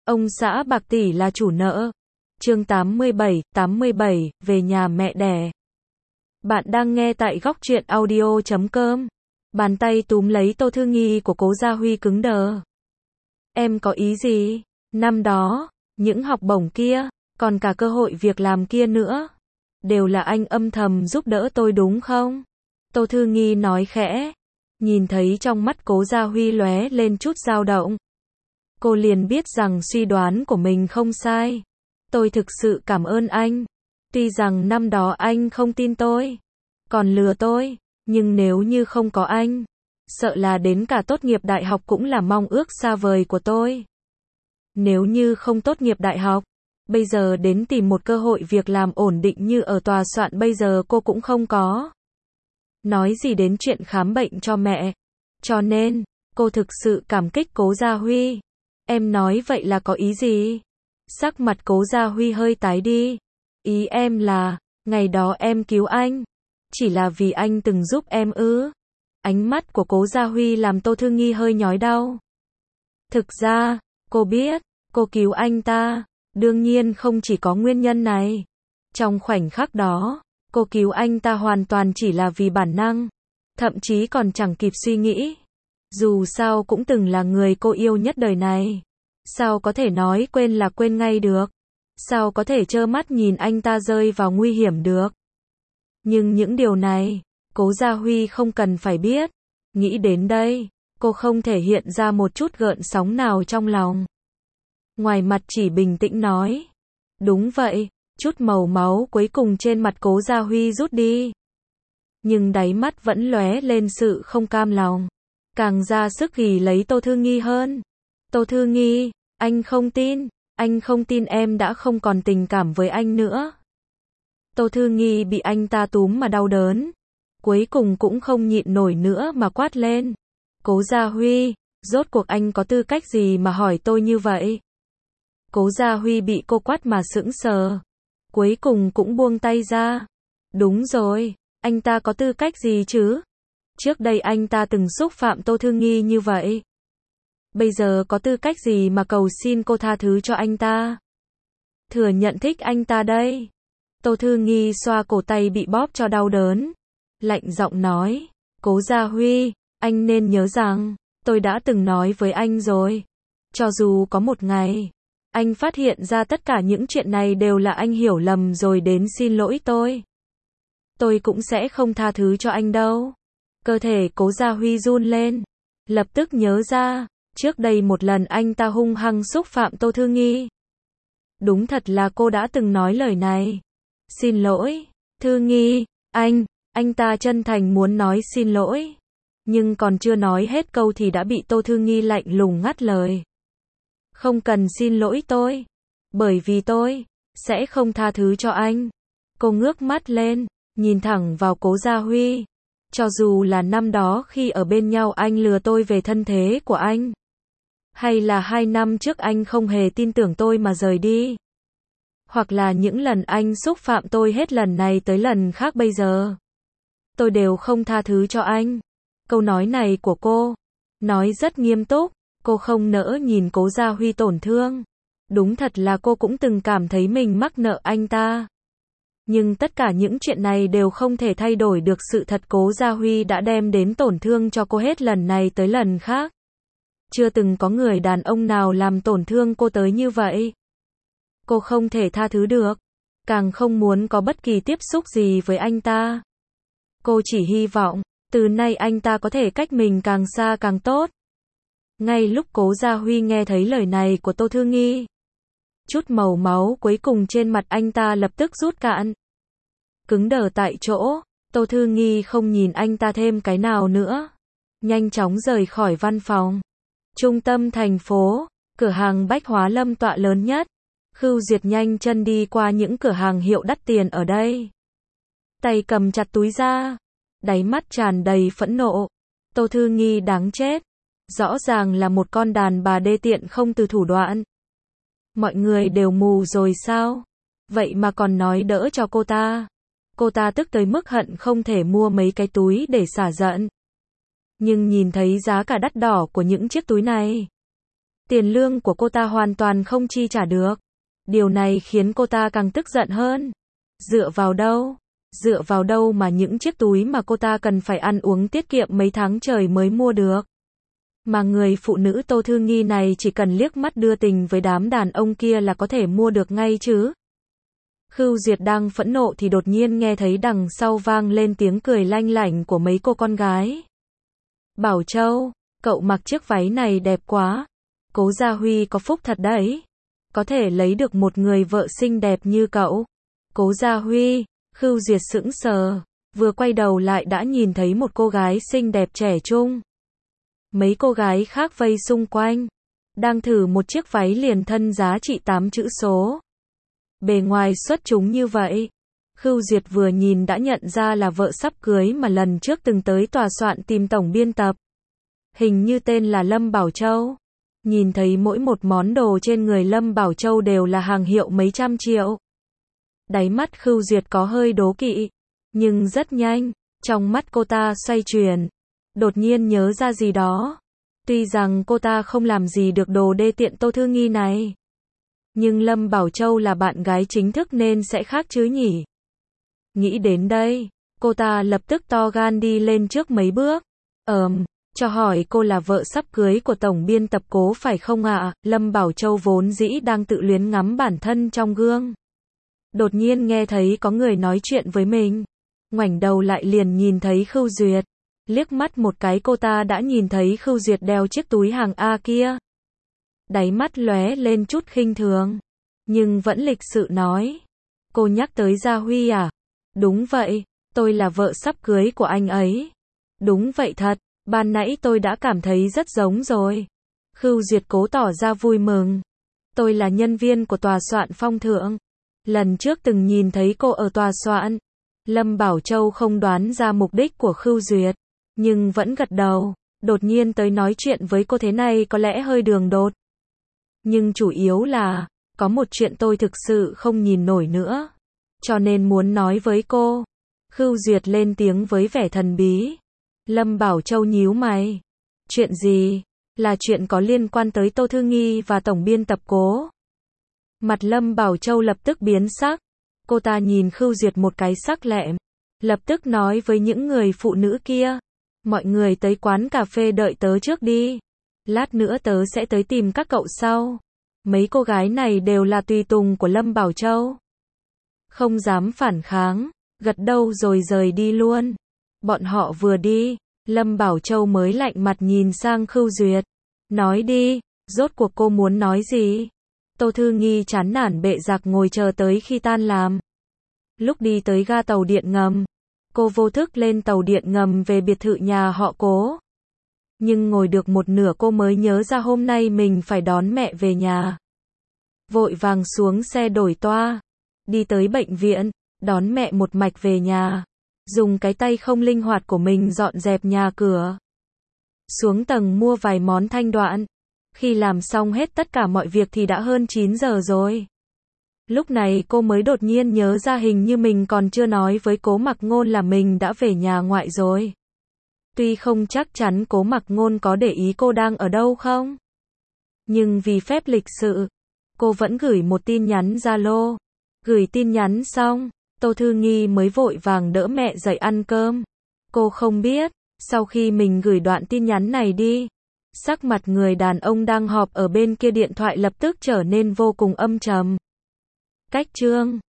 Ông xã bạc tỷ là chủ nợ. Chương 87, về nhà mẹ đẻ. Bạn đang nghe tại góc truyện audio.com. Bàn tay túm lấy Tô Thư Nghi của Cố Gia Huy cứng đờ. Em có ý gì? Năm đó, những học bổng kia, còn cả cơ hội việc làm kia nữa, đều là anh âm thầm giúp đỡ tôi đúng không? Tô Thư Nghi nói khẽ. Nhìn thấy trong mắt Cố Gia Huy lóe lên chút dao động. Cô liền biết rằng suy đoán của mình không sai. Tôi thực sự cảm ơn anh. Tuy rằng năm đó anh không tin tôi, còn lừa tôi, nhưng nếu như không có anh, sợ là đến cả tốt nghiệp đại học cũng là mong ước xa vời của tôi. Nếu như không tốt nghiệp đại học, bây giờ đến tìm một cơ hội việc làm ổn định như ở tòa soạn bây giờ cô cũng không có. Nói gì đến chuyện khám bệnh cho mẹ. Cho nên, cô thực sự cảm kích Cố Gia Huy. Em nói vậy là có ý gì? Sắc mặt Cố Gia Huy hơi tái đi. Ý em là, ngày đó em cứu anh, chỉ là vì anh từng giúp em ư? Ánh mắt của Cố Gia Huy làm Tô Thư Nghi hơi nhói đau. Thực ra, cô biết, cô cứu anh ta, đương nhiên không chỉ có nguyên nhân này. Trong khoảnh khắc đó, cô cứu anh ta hoàn toàn chỉ là vì bản năng, thậm chí còn chẳng kịp suy nghĩ. Dù sao cũng từng là người cô yêu nhất đời này. Sao có thể nói quên là quên ngay được? Sao có thể trơ mắt nhìn anh ta rơi vào nguy hiểm được? Nhưng những điều này, Cố Gia Huy không cần phải biết. Nghĩ đến đây, cô không thể hiện ra một chút gợn sóng nào trong lòng. Ngoài mặt chỉ bình tĩnh nói. Đúng vậy, chút màu máu cuối cùng trên mặt Cố Gia Huy rút đi. Nhưng đáy mắt vẫn lóe lên sự không cam lòng. Càng ra sức ghì lấy Tô Thư Nghi hơn. Tô Thư Nghi, anh không tin em đã không còn tình cảm với anh nữa. Tô Thư Nghi bị anh ta túm mà đau đớn. Cuối cùng cũng không nhịn nổi nữa mà quát lên. Cố Gia Huy, rốt cuộc anh có tư cách gì mà hỏi tôi như vậy? Cố Gia Huy bị cô quát mà sững sờ. Cuối cùng cũng buông tay ra. Đúng rồi, anh ta có tư cách gì chứ? Trước đây anh ta từng xúc phạm Tô Thư Nghi như vậy. Bây giờ có tư cách gì mà cầu xin cô tha thứ cho anh ta? Thừa nhận thích anh ta đây. Tô Thư Nghi xoa cổ tay bị bóp cho đau đớn. Lạnh giọng nói. Cố Gia Huy, anh nên nhớ rằng, tôi đã từng nói với anh rồi. Cho dù có một ngày, anh phát hiện ra tất cả những chuyện này đều là anh hiểu lầm rồi đến xin lỗi tôi cũng sẽ không tha thứ cho anh đâu. Cơ thể Cố Gia Huy run lên. Lập tức nhớ ra, trước đây một lần anh ta hung hăng xúc phạm Tô Thư Nghi. Đúng thật là cô đã từng nói lời này. Xin lỗi, Thư Nghi, anh ta chân thành muốn nói xin lỗi. Nhưng còn chưa nói hết câu thì đã bị Tô Thư Nghi lạnh lùng ngắt lời. Không cần xin lỗi tôi. Bởi vì tôi sẽ không tha thứ cho anh. Cô ngước mắt lên, nhìn thẳng vào Cố Gia Huy. Cho dù là năm đó khi ở bên nhau anh lừa tôi về thân thế của anh. Hay là 2 năm trước anh không hề tin tưởng tôi mà rời đi. Hoặc là những lần anh xúc phạm tôi hết lần này tới lần khác bây giờ. Tôi đều không tha thứ cho anh. Câu nói này của cô, nói rất nghiêm túc, cô không nỡ nhìn Cố Gia Huy tổn thương. Đúng thật là cô cũng từng cảm thấy mình mắc nợ anh ta. Nhưng tất cả những chuyện này đều không thể thay đổi được sự thật Cố Gia Huy đã đem đến tổn thương cho cô hết lần này tới lần khác. Chưa từng có người đàn ông nào làm tổn thương cô tới như vậy. Cô không thể tha thứ được, càng không muốn có bất kỳ tiếp xúc gì với anh ta. Cô chỉ hy vọng, từ nay anh ta có thể cách mình càng xa càng tốt. Ngay lúc Cố Gia Huy nghe thấy lời này của Tô Thư Nghi, chút màu máu cuối cùng trên mặt anh ta lập tức rút cạn. Cứng đờ tại chỗ, Tô Thư Nghi không nhìn anh ta thêm cái nào nữa. Nhanh chóng rời khỏi văn phòng. Trung tâm thành phố, cửa hàng bách hóa Lâm tọa lớn nhất. Khưu Diệt nhanh chân đi qua những cửa hàng hiệu đắt tiền ở đây. Tay cầm chặt túi ra, đáy mắt tràn đầy phẫn nộ. Tô Thư Nghi đáng chết. Rõ ràng là một con đàn bà đê tiện không từ thủ đoạn. Mọi người đều mù rồi sao? Vậy mà còn nói đỡ cho cô ta. Cô ta tức tới mức hận không thể mua mấy cái túi để xả giận. Nhưng nhìn thấy giá cả đắt đỏ của những chiếc túi này, Tiền lương của cô ta hoàn toàn không chi trả được. Điều này khiến cô ta càng tức giận hơn. Dựa vào đâu? Dựa vào đâu mà những chiếc túi mà cô ta cần phải ăn uống tiết kiệm mấy tháng trời mới mua được? Mà người phụ nữ Tô Thư Nghi này chỉ cần liếc mắt đưa tình với đám đàn ông kia là có thể mua được ngay chứ. Khưu Duyệt đang phẫn nộ thì đột nhiên nghe thấy đằng sau vang lên tiếng cười lanh lảnh của mấy cô con gái. Bảo Châu, cậu mặc chiếc váy này đẹp quá. Cố Gia Huy có phúc thật đấy. Có thể lấy được một người vợ xinh đẹp như cậu. Cố Gia Huy, Khưu Duyệt sững sờ, vừa quay đầu lại đã nhìn thấy một cô gái xinh đẹp trẻ trung. Mấy cô gái khác vây xung quanh, đang thử một chiếc váy liền thân giá trị 8 chữ số. Bề ngoài xuất chúng như vậy, Khưu Duyệt vừa nhìn đã nhận ra là vợ sắp cưới mà lần trước từng tới tòa soạn tìm tổng biên tập. Hình như tên là Lâm Bảo Châu. Nhìn thấy mỗi một món đồ trên người Lâm Bảo Châu đều là hàng hiệu mấy trăm triệu. Đáy mắt Khưu Duyệt có hơi đố kỵ, nhưng rất nhanh, trong mắt cô ta xoay chuyển, đột nhiên nhớ ra gì đó. Tuy rằng cô ta không làm gì được đồ đê tiện Tô Thư Nghi này, nhưng Lâm Bảo Châu là bạn gái chính thức nên sẽ khác chứ nhỉ. Nghĩ đến đây, cô ta lập tức to gan đi lên trước mấy bước. Cho hỏi cô là vợ sắp cưới của tổng biên tập Cố phải không ạ? Lâm Bảo Châu vốn dĩ đang tự luyến ngắm bản thân trong gương. Đột nhiên nghe thấy có người nói chuyện với mình. Ngoảnh đầu lại liền nhìn thấy Khưu Duyệt. Liếc mắt một cái cô ta đã nhìn thấy Khưu Duyệt đeo chiếc túi hàng A kia. Đáy mắt lóe lên chút khinh thường, nhưng vẫn lịch sự nói. Cô nhắc tới Gia Huy à? Đúng vậy, tôi là vợ sắp cưới của anh ấy. Đúng vậy thật, ban nãy tôi đã cảm thấy rất giống rồi. Khưu Duyệt cố tỏ ra vui mừng. Tôi là nhân viên của tòa soạn Phong Thượng. Lần trước từng nhìn thấy cô ở tòa soạn. Lâm Bảo Châu không đoán ra mục đích của Khưu Duyệt, nhưng vẫn gật đầu. Đột nhiên tới nói chuyện với cô thế này có lẽ hơi đường đột. Nhưng chủ yếu là, có một chuyện tôi thực sự không nhìn nổi nữa. Cho nên muốn nói với cô. Khưu Duyệt lên tiếng với vẻ thần bí. Lâm Bảo Châu nhíu mày. Chuyện gì? Là chuyện có liên quan tới Tô Thư Nghi và tổng biên tập Cố. Mặt Lâm Bảo Châu lập tức biến sắc. Cô ta nhìn Khưu Duyệt một cái sắc lẹm. Lập tức nói với những người phụ nữ kia. Mọi người tới quán cà phê đợi tớ trước đi. Lát nữa tớ sẽ tới tìm các cậu sau. Mấy cô gái này đều là tùy tùng của Lâm Bảo Châu. Không dám phản kháng, gật đầu rồi rời đi luôn. Bọn họ vừa đi, Lâm Bảo Châu mới lạnh mặt nhìn sang Khưu Duyệt. Nói đi, rốt cuộc cô muốn nói gì? Tô Thư Nghi chán nản bệ rạc ngồi chờ tới khi tan làm. Lúc đi tới ga tàu điện ngầm, cô vô thức lên tàu điện ngầm về biệt thự nhà họ Cố. Nhưng ngồi được một nửa cô mới nhớ ra hôm nay mình phải đón mẹ về nhà. Vội vàng xuống xe đổi toa, đi tới bệnh viện, đón mẹ một mạch về nhà. Dùng cái tay không linh hoạt của mình dọn dẹp nhà cửa. Xuống tầng mua vài món thanh đoạn. Khi làm xong hết tất cả mọi việc thì đã hơn 9 giờ rồi. Lúc này cô mới đột nhiên nhớ ra hình như mình còn chưa nói với Cố Mặc Ngôn là mình đã về nhà ngoại rồi. Tuy không chắc chắn Cố Mặc Ngôn có để ý cô đang ở đâu không, nhưng vì phép lịch sự, cô vẫn gửi một tin nhắn Zalo. Gửi tin nhắn xong, Tô Thư Nghi mới vội vàng đỡ mẹ dậy ăn cơm. Cô không biết, sau khi mình gửi đoạn tin nhắn này đi, sắc mặt người đàn ông đang họp ở bên kia điện thoại lập tức trở nên vô cùng âm trầm. Cách chương